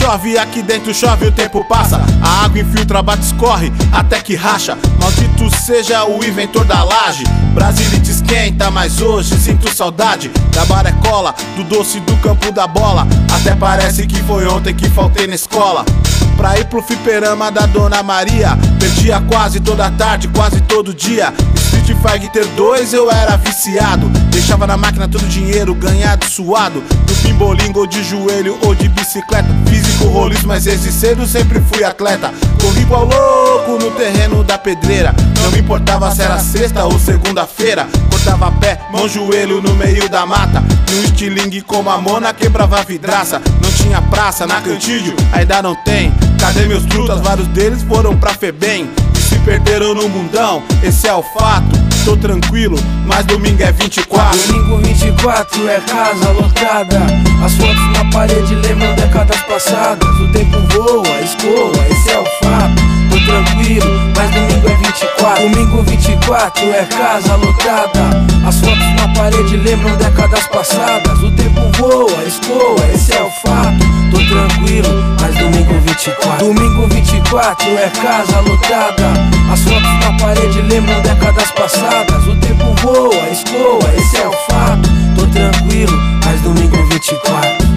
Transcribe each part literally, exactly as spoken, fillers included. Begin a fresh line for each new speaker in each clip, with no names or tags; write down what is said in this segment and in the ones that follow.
chove, aqui dentro chove, o tempo passa. A água infiltra, bate, escorre, até que racha. Maldito seja o inventor da laje. Brasília te esquenta, mas hoje sinto saudade da barecola, do doce do campo da bola. Até parece que foi ontem que faltei na escola pra ir pro fliperama da Dona Maria. Perdia quase toda tarde, quase todo dia. Street Fighter dois eu era viciado. Deixava na máquina todo o dinheiro ganhado, suado. Do pimbolingo ou de joelho ou de bicicleta. Físico roliço, mas desde cedo sempre fui atleta. Corri igual louco no terreno da pedreira. Não me importava se era sexta ou segunda-feira. Cortava pé, mão, joelho no meio da mata. Num estilingue como a Mona quebrava a vidraça. Não tinha praça na Cantídio, ainda não tem. Cadê meus trutas? Vários deles foram pra Febem e se perderam no mundão, esse é o fato. Tô tranquilo, mas domingo é vinte e quatro.
Domingo vinte e quatro é casa lotada. As fotos na parede lembram décadas passadas. O tempo voa, escoa, esse é o fato. Tô tranquilo, mas domingo é vinte e quatro. Domingo vinte e quatro é casa lotada. As fotos na parede lembram décadas passadas. O tempo voa, escoa, esse é o fato. Tô tranquilo, mas domingo vinte e quatro. Domingo vinte e quatro é casa lotada. As fotos na parede lembram décadas passadas. O tempo voa, escoa, esse é o fato. Tô tranquilo, mas domingo vinte e quatro.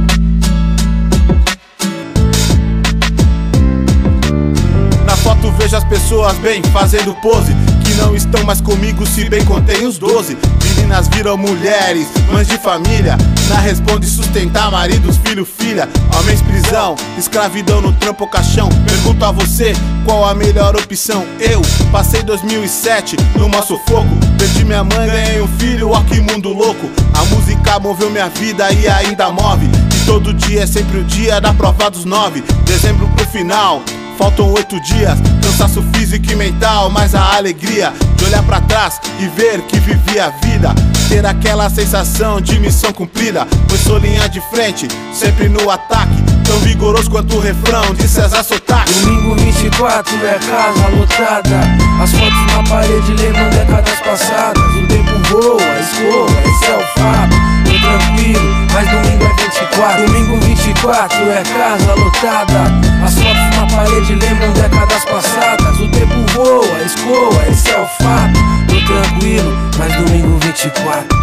Na foto vejo as pessoas bem fazendo pose, que não estão mais comigo, se bem contei os doze. Meninas viram mulheres, mães de família. Na responde sustentar maridos, filho, filha. Homens prisão, escravidão no trampo ou caixão. Pergunto a você, qual a melhor opção? Eu passei dois mil e sete no maior sufoco. Perdi minha mãe, ganhei um filho, ó que mundo louco. A música moveu minha vida e ainda move. E todo dia é sempre o dia da prova dos nove. Dezembro pro final, faltam oito dias, cansaço físico e mental, mas a alegria de olhar pra trás e ver que vivi a vida. Ter aquela sensação de missão cumprida, pois sou linha de frente, sempre no ataque. Tão vigoroso quanto o refrão de César Sotaque.
Domingo vinte e quatro é casa lotada. As fotos na parede lembram décadas passadas. O tempo voa, escoa, esse é o fato. Tô tranquilo, mas domingo é vinte e quatro. Domingo vinte e quatro é casa lotada. As fotos na parede lembram décadas passadas. O tempo voa, escoa, esse é o fato. Tô tranquilo, mas domingo vinte e quatro.